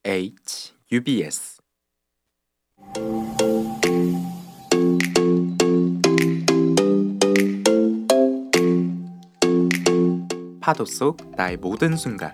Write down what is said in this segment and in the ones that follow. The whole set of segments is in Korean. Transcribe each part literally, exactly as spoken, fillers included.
H U B S 파도 속 나의 모든 순간.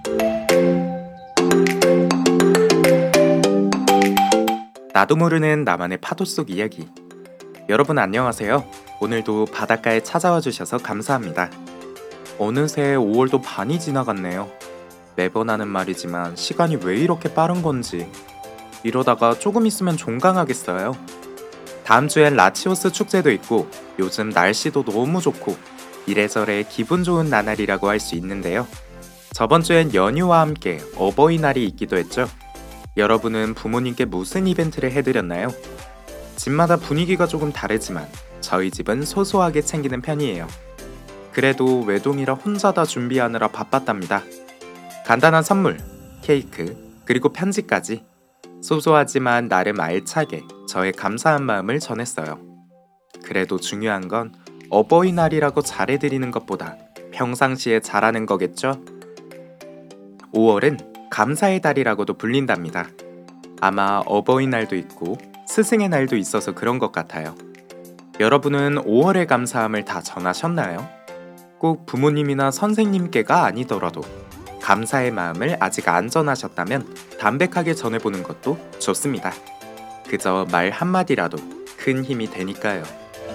나도 모르는 나만의 파도 속 이야기. 여러분 안녕하세요. 오늘도 바닷가에 찾아와 주셔서 감사합니다. 어느새 오월도 반이 지나갔네요. 매번 하는 말이지만 시간이 왜 이렇게 빠른 건지. 이러다가 조금 있으면 종강하겠어요. 다음 주엔 라치오스 축제도 있고 요즘 날씨도 너무 좋고 이래저래 기분 좋은 나날이라고 할 수 있는데요. 저번 주엔 연휴와 함께 어버이날이 있기도 했죠. 여러분은 부모님께 무슨 이벤트를 해드렸나요? 집마다 분위기가 조금 다르지만 저희 집은 소소하게 챙기는 편이에요. 그래도 외동이라 혼자 다 준비하느라 바빴답니다. 간단한 선물, 케이크, 그리고 편지까지 소소하지만 나름 알차게 저의 감사한 마음을 전했어요. 그래도 중요한 건 어버이날이라고 잘해드리는 것보다 평상시에 잘하는 거겠죠? 오월은 감사의 달이라고도 불린답니다. 아마 어버이날도 있고 스승의 날도 있어서 그런 것 같아요. 여러분은 오월의 감사함을 다 전하셨나요? 꼭 부모님이나 선생님께가 아니더라도 감사의 마음을 아직 안 전하셨다면 담백하게 전해보는 것도 좋습니다. 그저 말 한마디라도 큰 힘이 되니까요.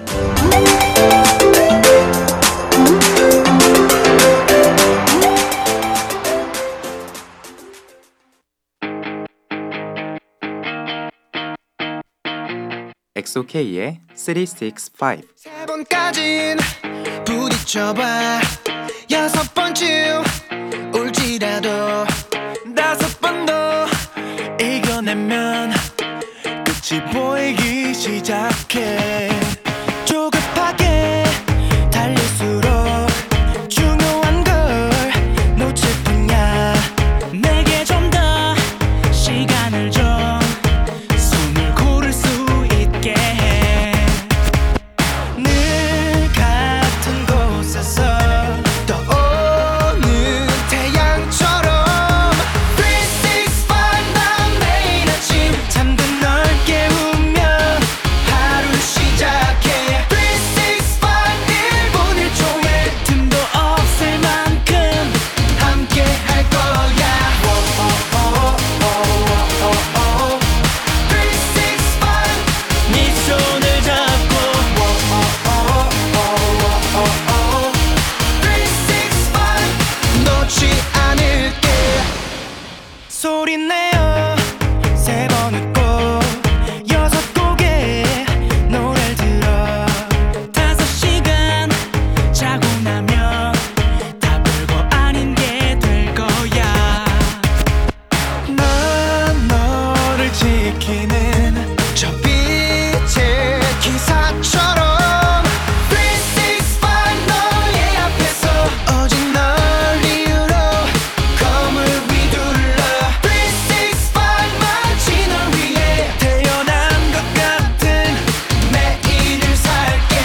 엑소케이의 삼백육십오. 세 번까진 부딪혀봐. 여섯 번쯤 울지라도 다섯 번 더 이겨내면 끝이 보이기 시작해. 조급하게 달릴수록 중요한 걸 놓칠 뿐이야. 내게 좀 더 시간을 줘. 숨을 고를 수 있게 해. 늘 같은 곳에서 떠오는 태양처럼 삼백육십오. 난 매일 아침 잠든 널 깨우며 하루를 시작해. 삼백육십오. 일 분 일 초에 틈도 없을 만큼 함께 할 거야. 삼백육십오. 네 손을 잡고 삼백육십오. 놓지 않을게. 소리내어 세 번 웃고 여섯 곡의 노래를 들어. 다섯 시간 자고 나면 다 별거 아닌 게 될 거야. 난 너를 지키는 저 빛의 기사처럼 삼백육십오. 너의 앞에서 오직 널 이유로 검을 휘둘러. 삼백육십오. 마치 널 위해 태어난 것 같은 매일을 살게.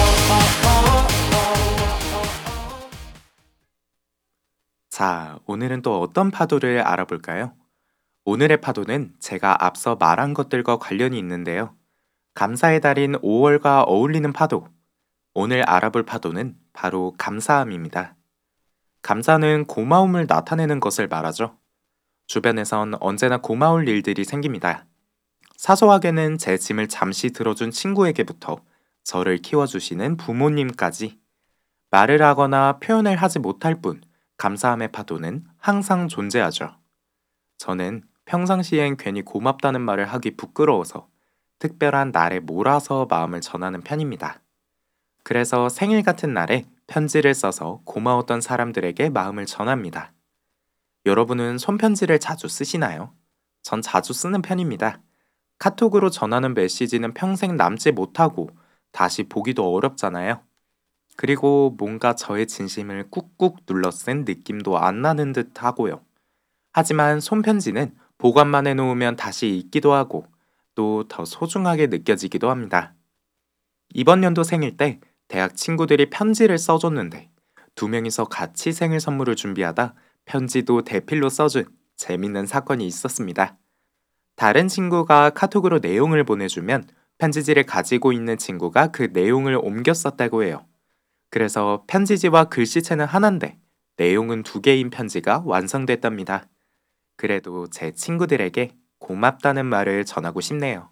자, 오늘은 또 어떤 파도를 알아볼까요? 오늘의 파도는 제가 앞서 말한 것들과 관련이 있는데요. 감사의 달인 오월과 어울리는 파도. 오늘 알아볼 파도는 바로 감사함입니다. 감사는 고마움을 나타내는 것을 말하죠. 주변에선 언제나 고마울 일들이 생깁니다. 사소하게는 제 짐을 잠시 들어준 친구에게부터 저를 키워주시는 부모님까지 말을 하거나 표현을 하지 못할 뿐 감사함의 파도는 항상 존재하죠. 저는 평상시엔 괜히 고맙다는 말을 하기 부끄러워서 특별한 날에 몰아서 마음을 전하는 편입니다. 그래서 생일 같은 날에 편지를 써서 고마웠던 사람들에게 마음을 전합니다. 여러분은 손편지를 자주 쓰시나요? 전 자주 쓰는 편입니다. 카톡으로 전하는 메시지는 평생 남지 못하고 다시 보기도 어렵잖아요. 그리고 뭔가 저의 진심을 꾹꾹 눌러 쓴 느낌도 안 나는 듯 하고요. 하지만 손편지는 보관만 해놓으면 다시 읽기도 하고 또 더 소중하게 느껴지기도 합니다. 이번 연도 생일 때 대학 친구들이 편지를 써줬는데 두 명이서 같이 생일 선물을 준비하다 편지도 대필로 써준 재밌는 사건이 있었습니다. 다른 친구가 카톡으로 내용을 보내주면 편지지를 가지고 있는 친구가 그 내용을 옮겨 썼다고 해요. 그래서 편지지와 글씨체는 하나인데 내용은 두 개인 편지가 완성됐답니다. 그래도 제 친구들에게 고맙다는 말을 전하고 싶네요.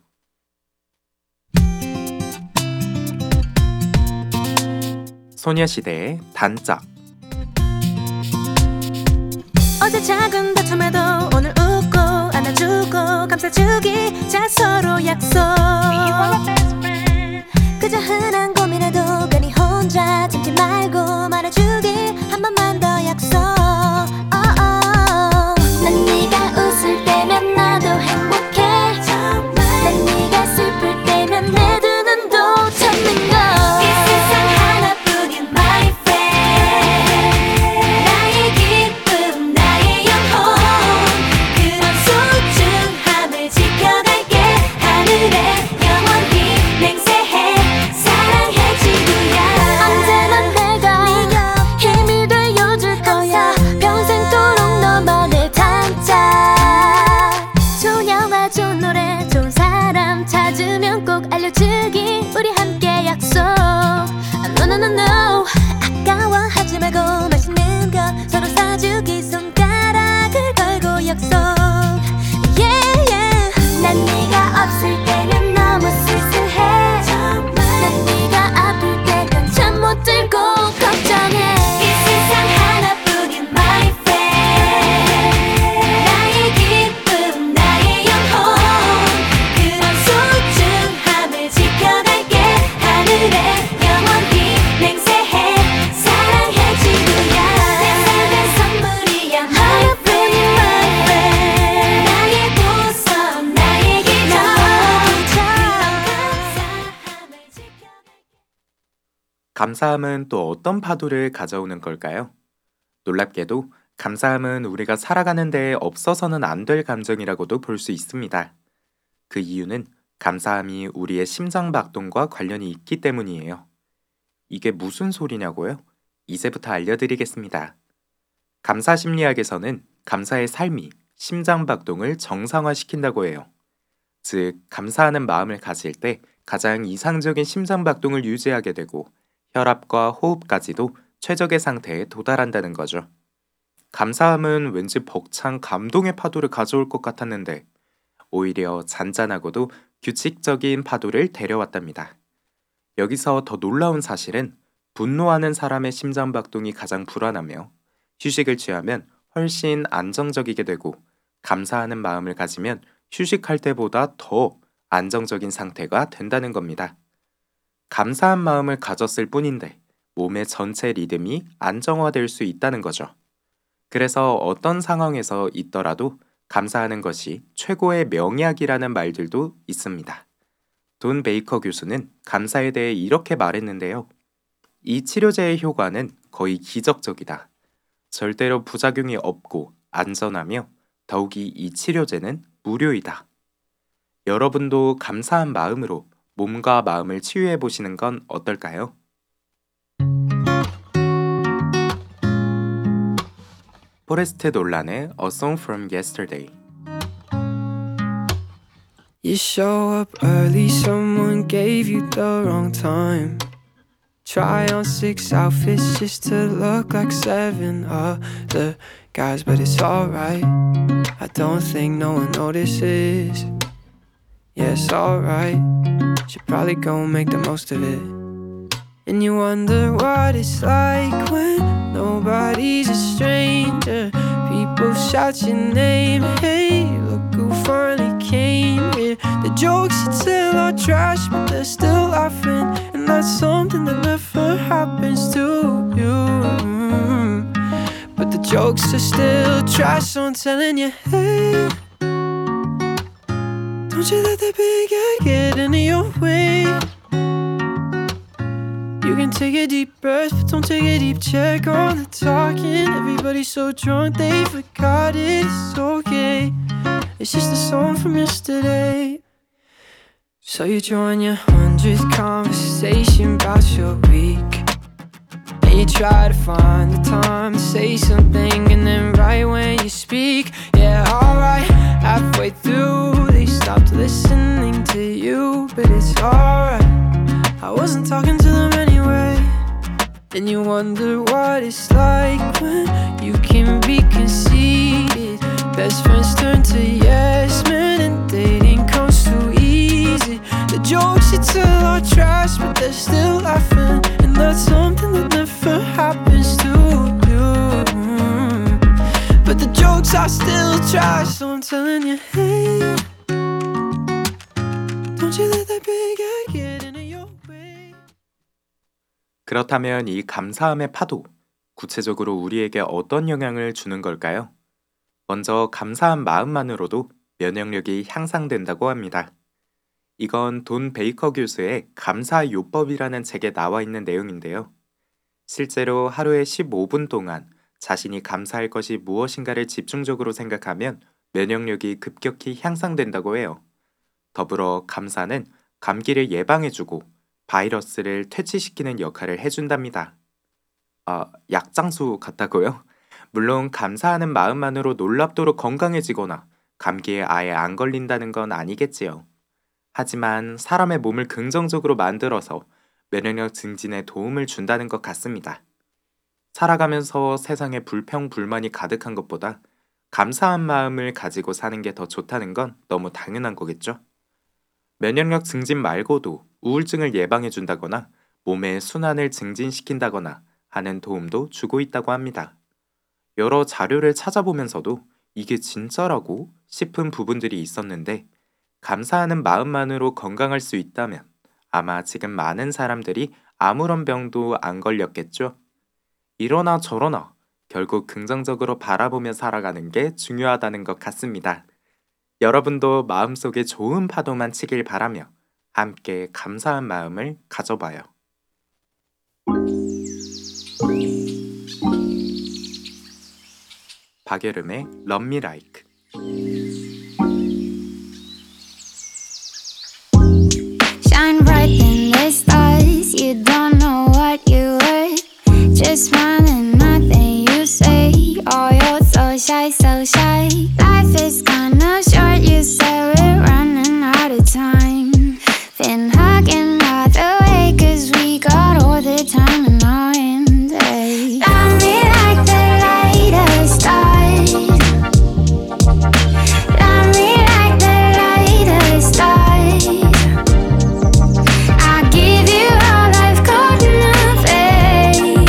소녀시대의 단짝. 어제 작은 다툼에도 오늘 웃고 안아주고 감싸주기 자 서로 약속 그저 흔한 고민에도 괜히 혼자 참지 말고 말해주기 한 번만 더 약속 oh, oh. 난 네가 웃을 때면 나도 행복해 난 네가 슬플 때면 내 두 눈도 찾는 거 이 세상 하나뿐인 my friend 나의 기쁨 나의 영혼 그런 소중함을 지켜갈게 하늘에 영원히 맹세해 사랑해 지구야 언제나 내가 힘이 되어줄 거야 평생도록 너만의 단짝 좋은 영화 좋은 노래 좋은 사람 찾으면 꼭 알려주기 우리 함께 약속 No no no no 아까워하지 말고 맛있는 거 서로 사주기 손가락을 걸고 약속 Yeah yeah 난 네가 없을 때면 너무 쓸쓸해 난 네가 아플 때면 잠 못 들고 걱정해 이 세상 하나뿐인 my friend 나의 기쁨 나의 영혼 그런 소중함을 지켜갈게 하늘에 영원히 맹세해 사랑해 지구야 내 삶의 선물이야 my friend my friend 나의 보석 나의 기적 감사함을 지켜갈게 감사함은 또 어떤 파도를 가져오는 걸까요? 놀랍게도 감사함은 우리가 살아가는 데에 없어서는 안 될 감정이라고도 볼 수 있습니다. 그 이유는 감사함이 우리의 심장박동과 관련이 있기 때문이에요. 이게 무슨 소리냐고요? 이제부터 알려드리겠습니다. 감사심리학에서는 감사의 삶이 심장박동을 정상화시킨다고 해요. 즉, 감사하는 마음을 가질 때 가장 이상적인 심장박동을 유지하게 되고 혈압과 호흡까지도 최적의 상태에 도달한다는 거죠. 감사함은 왠지 벅찬 감동의 파도를 가져올 것 같았는데 오히려 잔잔하고도 규칙적인 파도를 데려왔답니다. 여기서 더 놀라운 사실은 분노하는 사람의 심장박동이 가장 불안하며 휴식을 취하면 훨씬 안정적이게 되고 감사하는 마음을 가지면 휴식할 때보다 더 안정적인 상태가 된다는 겁니다. 감사한 마음을 가졌을 뿐인데 몸의 전체 리듬이 안정화될 수 있다는 거죠. 그래서 어떤 상황에서 있더라도 감사하는 것이 최고의 명약이라는 말들도 있습니다. 돈 베이커 교수는 감사에 대해 이렇게 말했는데요. 이 치료제의 효과는 거의 기적적이다. 절대로 부작용이 없고 안전하며 더욱이 이 치료제는 무료이다. 여러분도 감사한 마음으로 몸과 마음을 치유해 보시는 건 어떨까요? 포레스트 놀란의 A Song from Yesterday. You show up early, someone gave you the wrong time. Try on six outfits just to look like seven other guys, but it's alright. I don't think no one notices. Yeah, it's alright. Should probably go make the most of it. And you wonder what it's like when nobody's a stranger. People shout your name, hey, look who finally came here. The jokes you tell are trash, but they're still laughing. And that's something that never happens to you. But the jokes are still trash, so I'm telling you, hey, don't you let that big guy get in your way. You can take a deep breath, but don't take a deep check on the talking. Everybody's so drunk they forgot it. It's okay, it's just a song from yesterday. So you join your hundredth conversation about your week, and you try to find the time to say something, and then right when you speak, yeah, alright. Halfway through, they stopped listening to you, but it's alright. I wasn't talking to them anyway. And you wonder what it's like when you can be conceited. Best friends turn to yes men, and dating comes too easy. The jokes you tell are trash, but they're still laughing, and that's something that never happens to you. But the jokes are still trash, so I'm telling you, hey, don't you let that big guy get into your way. 그렇다면 이 감사함의 파도, 구체적으로 우리에게 어떤 영향을 주는 걸까요? 먼저 감사한 마음만으로도 면역력이 향상된다고 합니다. 이건 돈 베이커 교수의 감사 요법이라는 책에 나와 있는 내용인데요. 실제로 하루에 십오 분 동안 자신이 감사할 것이 무엇인가를 집중적으로 생각하면 면역력이 급격히 향상된다고 해요. 더불어 감사는 감기를 예방해주고 바이러스를 퇴치시키는 역할을 해준답니다. 아, 약장수 같다고요? 물론 감사하는 마음만으로 놀랍도록 건강해지거나 감기에 아예 안 걸린다는 건 아니겠지요. 하지만 사람의 몸을 긍정적으로 만들어서 면역력 증진에 도움을 준다는 것 같습니다. 살아가면서 세상에 불평불만이 가득한 것보다 감사한 마음을 가지고 사는 게 더 좋다는 건 너무 당연한 거겠죠? 면역력 증진 말고도 우울증을 예방해준다거나 몸의 순환을 증진시킨다거나 하는 도움도 주고 있다고 합니다. 여러 자료를 찾아보면서도 이게 진짜라고 싶은 부분들이 있었는데, 감사하는 마음만으로 건강할 수 있다면 아마 지금 많은 사람들이 아무런 병도 안 걸렸겠죠? 이러나 저러나 결국 긍정적으로 바라보며 살아가는 게 중요하다는 것 같습니다. 여러분도 마음속에 좋은 파도만 치길 바라며 함께 감사한 마음을 가져봐요. 박여름의 Love Me Like. Shine bright in the stars. You don't know what you were. Just smiling, nothing you say. Oh, you're so shy, so shy. Life is kinda short. You say we're running out of time. Been hugging all the way, 'cause we got all the time in our hands. Hey. Love me like the lightest star. Love me like the lightest star. I give you all I've got enough, babe.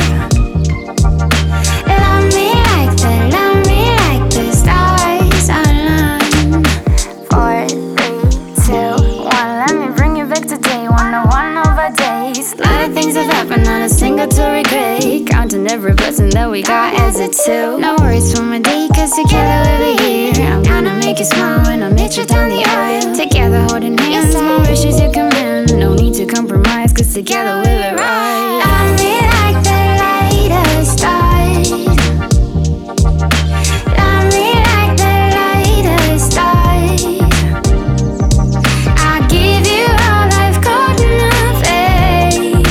Love me like the, love me like the stars align. Four, three, two, one. Let me bring you back to day one. Oh, one of our days. Lot of things have happened, not a single to regret. Counting every blessing that we got as a two. No worries for my day, 'cause together we'll be here. I'm gonna make you smile when I meet you down the aisle. Together holding hands, my wishes you command. No need to compromise, 'cause together we'll be right. Love me like the lightest star. Love me like the lightest star. I give you all I've got enough, babe.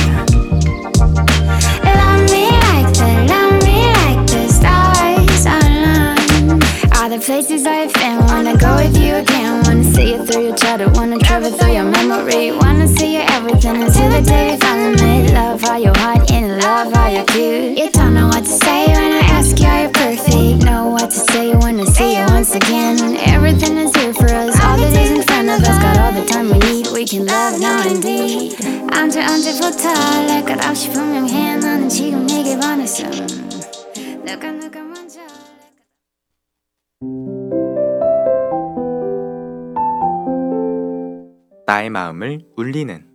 Love me like the, love me like the stars align. All the places I've been, wanna go with you again. Wanna see you through your childhood, wanna travel through your memory. Wanna see you everything until the day we finally meet. Love how you're hot and love how you're cute. You don't know what to say when I ask you, are you perfect? Know what to say when I see you once again. Everything is here for us, all the days in front of us. Got all the time we need, we can love now indeed. 언제 언제부터 날 끝없이 분명해. 나는 지금 네게 반했어. 누가 누가 먼저. 나의 마음을 울리는.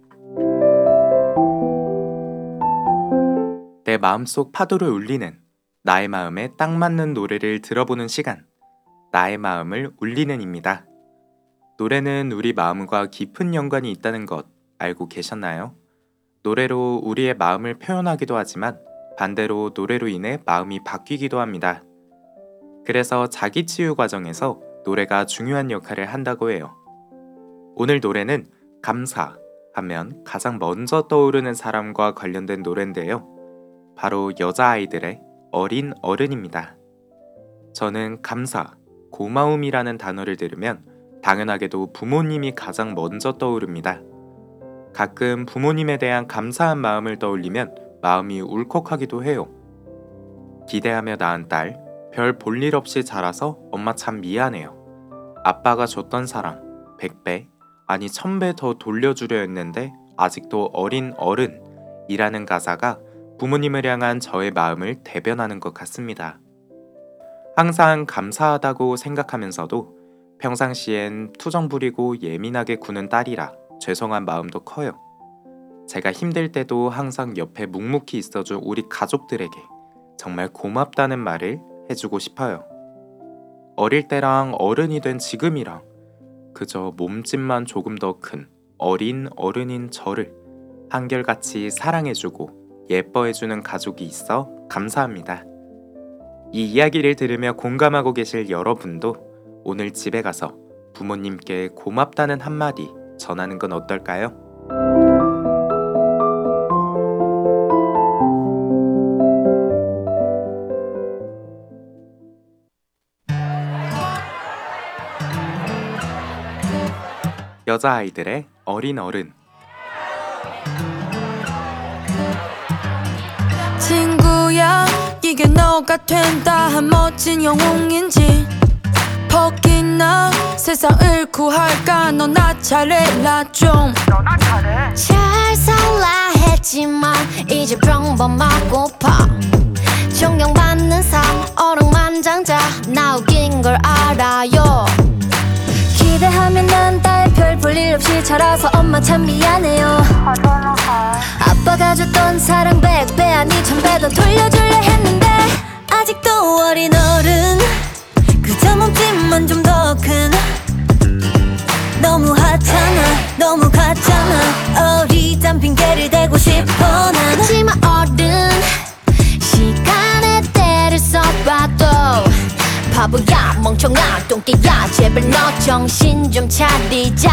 내 마음속 파도를 울리는, 나의 마음에 딱 맞는 노래를 들어보는 시간, 나의 마음을 울리는입니다. 노래는 우리 마음과 깊은 연관이 있다는 것 알고 계셨나요? 노래로 우리의 마음을 표현하기도 하지만 반대로 노래로 인해 마음이 바뀌기도 합니다. 그래서 자기 치유 과정에서 노래가 중요한 역할을 한다고 해요. 오늘 노래는 감사 하면 가장 먼저 떠오르는 사람과 관련된 노래인데요. 바로 여자아이들의 어린 어른입니다. 저는 감사, 고마움이라는 단어를 들으면 당연하게도 부모님이 가장 먼저 떠오릅니다. 가끔 부모님에 대한 감사한 마음을 떠올리면 마음이 울컥하기도 해요. 기대하며 낳은 딸, 별 볼일 없이 자라서 엄마 참 미안해요. 아빠가 줬던 사랑, 백 배, 아니 천 배 더 돌려주려 했는데 아직도 어린 어른이라는 가사가 부모님을 향한 저의 마음을 대변하는 것 같습니다. 항상 감사하다고 생각하면서도 평상시엔 투정 부리고 예민하게 구는 딸이라 죄송한 마음도 커요. 제가 힘들 때도 항상 옆에 묵묵히 있어준 우리 가족들에게 정말 고맙다는 말을 해주고 싶어요. 어릴 때랑 어른이 된 지금이랑 그저 몸집만 조금 더 큰 어린 어른인 저를 한결같이 사랑해주고 예뻐해주는 가족이 있어 감사합니다. 이 이야기를 들으며 공감하고 계실 여러분도 오늘 집에 가서 부모님께 고맙다는 한마디 전하는 건 어떨까요? 여자아이들의 어린 어른. 친구야, 이게 너가 된다 한 멋진 영웅인지 포기나 세상을 구할까 너 나 잘해라 좀. 잘 살라 했지만 이제 평범하고파 존경받는 삶 어루만장자 나 웃긴 걸 알아요. 기대하면 난 딸 별 볼일 없이 자라서 엄마 참 미안해요. 아빠가 줬던 사랑 백 배 아니 천 배 더 돌려줄래 했는데 아직도 어린 어른 그저 몸집만 좀 더 큰 너무 하찮아 너무 같잖아 어리단 핑계를 대고 싶어 난. 하지만 어른 시간의 때를 써봐도 바보야 멍청아 똥개야 제발 너 정신 좀 차리자.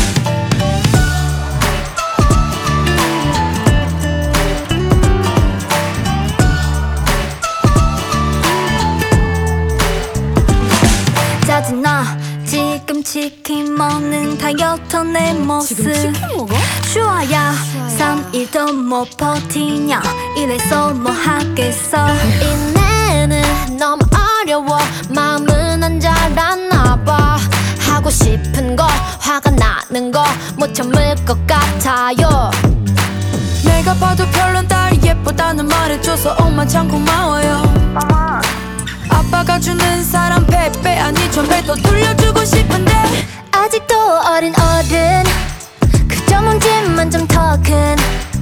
짜증나 지금 치킨 먹는 다이어트 내 모습. 지금 치킨 먹어? 슈아야 삼 일도 못 버티냐 이래서 뭐 하겠어. 인내는 너무 어려워 마음은 안 자랐나봐. 하고 싶은 거 화가 나는 거 못 참을 것 같아요. 내가 봐도 별론 딸이 예쁘다는 말해줘서 엄마 참 고마워요. 아빠가 주는 사랑 백 배 아니 천 배 더 돌려주고 싶은데 아직도 어린 어른 그저 몸집만 좀 더 큰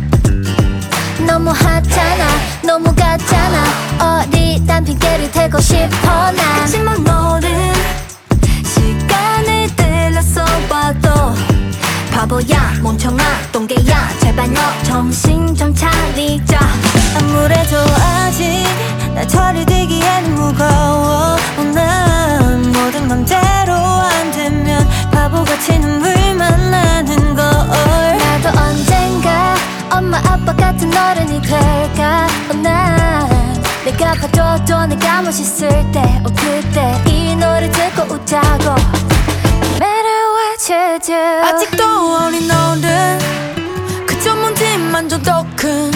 너무 하찮아 너무 같잖아 어리단 핑계를 대고 싶어 난. 하지만 어른 시간을 들러서 봐도 바보야 멍청아 똥개야 제발 너 정신 좀 차리자. 아무래도 아직 날 처리되기에는 무거워. 난 모든 맘대로 안 되면 바보같이 눈물만 나는 걸. 나도 언젠가 엄마 아빠 같은 어른이 될까. 난 내가 봐줘도 내가 멋있을 때 어 그때 이 노래 듣고 웃자고 Matter what you do. 아직도 어린 어른 그저 몸집만 좀 더 큰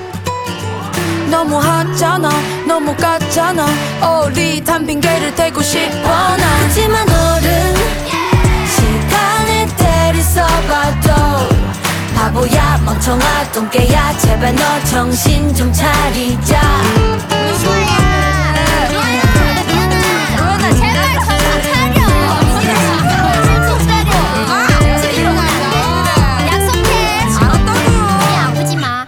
너무 하찮아 너무 같잖아 어리단 핑계를 대고 싶어 난. 하지만 어른 시간을 때를 써봐도 바보야 멍청아 똥개야 제발 너 정신 좀 차리자. 조연아 제발 정신 차려. 정신 차려. 지금 일어나. 약속해. 우리 아프지 마.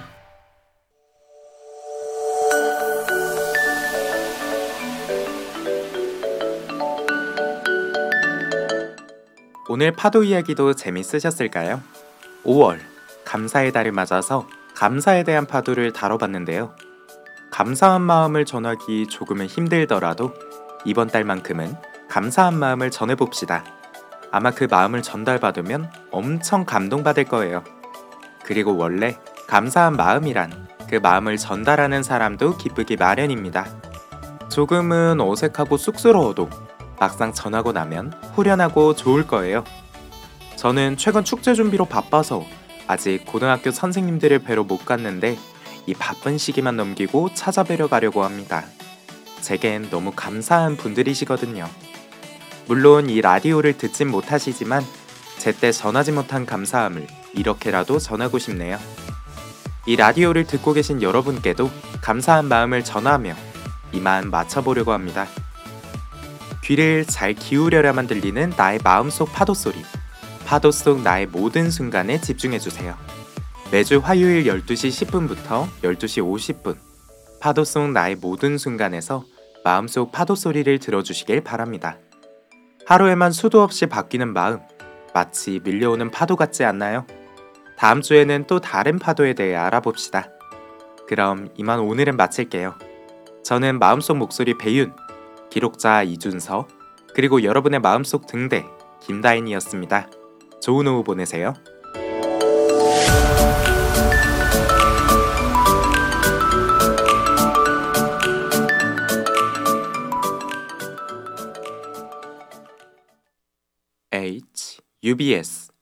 오늘 파도 이야기도 재밌으셨을까요? 오월 감사의 달을 맞아서 감사에 대한 파도를 다뤄봤는데요. 감사한 마음을 전하기 조금은 힘들더라도 이번 달만큼은 감사한 마음을 전해봅시다. 아마 그 마음을 전달받으면 엄청 감동받을 거예요. 그리고 원래 감사한 마음이란 그 마음을 전달하는 사람도 기쁘기 마련입니다. 조금은 어색하고 쑥스러워도 막상 전하고 나면 후련하고 좋을 거예요. 저는 최근 축제 준비로 바빠서 아직 고등학교 선생님들을 뵈러 못 갔는데 이 바쁜 시기만 넘기고 찾아뵈러 가려고 합니다. 제겐 너무 감사한 분들이시거든요. 물론 이 라디오를 듣진 못하시지만 제때 전하지 못한 감사함을 이렇게라도 전하고 싶네요. 이 라디오를 듣고 계신 여러분께도 감사한 마음을 전하며 이만 마쳐보려고 합니다. 귀를 잘 기울여야만 들리는 나의 마음속 파도소리, 파도 속 나의 모든 순간에 집중해주세요. 매주 화요일 열두 시 십 분부터 열두 시 오십 분 파도 속 나의 모든 순간에서 마음속 파도소리를 들어주시길 바랍니다. 하루에만 수도 없이 바뀌는 마음, 마치 밀려오는 파도 같지 않나요? 다음 주에는 또 다른 파도에 대해 알아봅시다. 그럼 이만 오늘은 마칠게요. 저는 마음속 목소리 배윤, 기록자 이준서, 그리고 여러분의 마음속 등대 김다인이었습니다. 좋은 오후 보내세요. H, 유비에스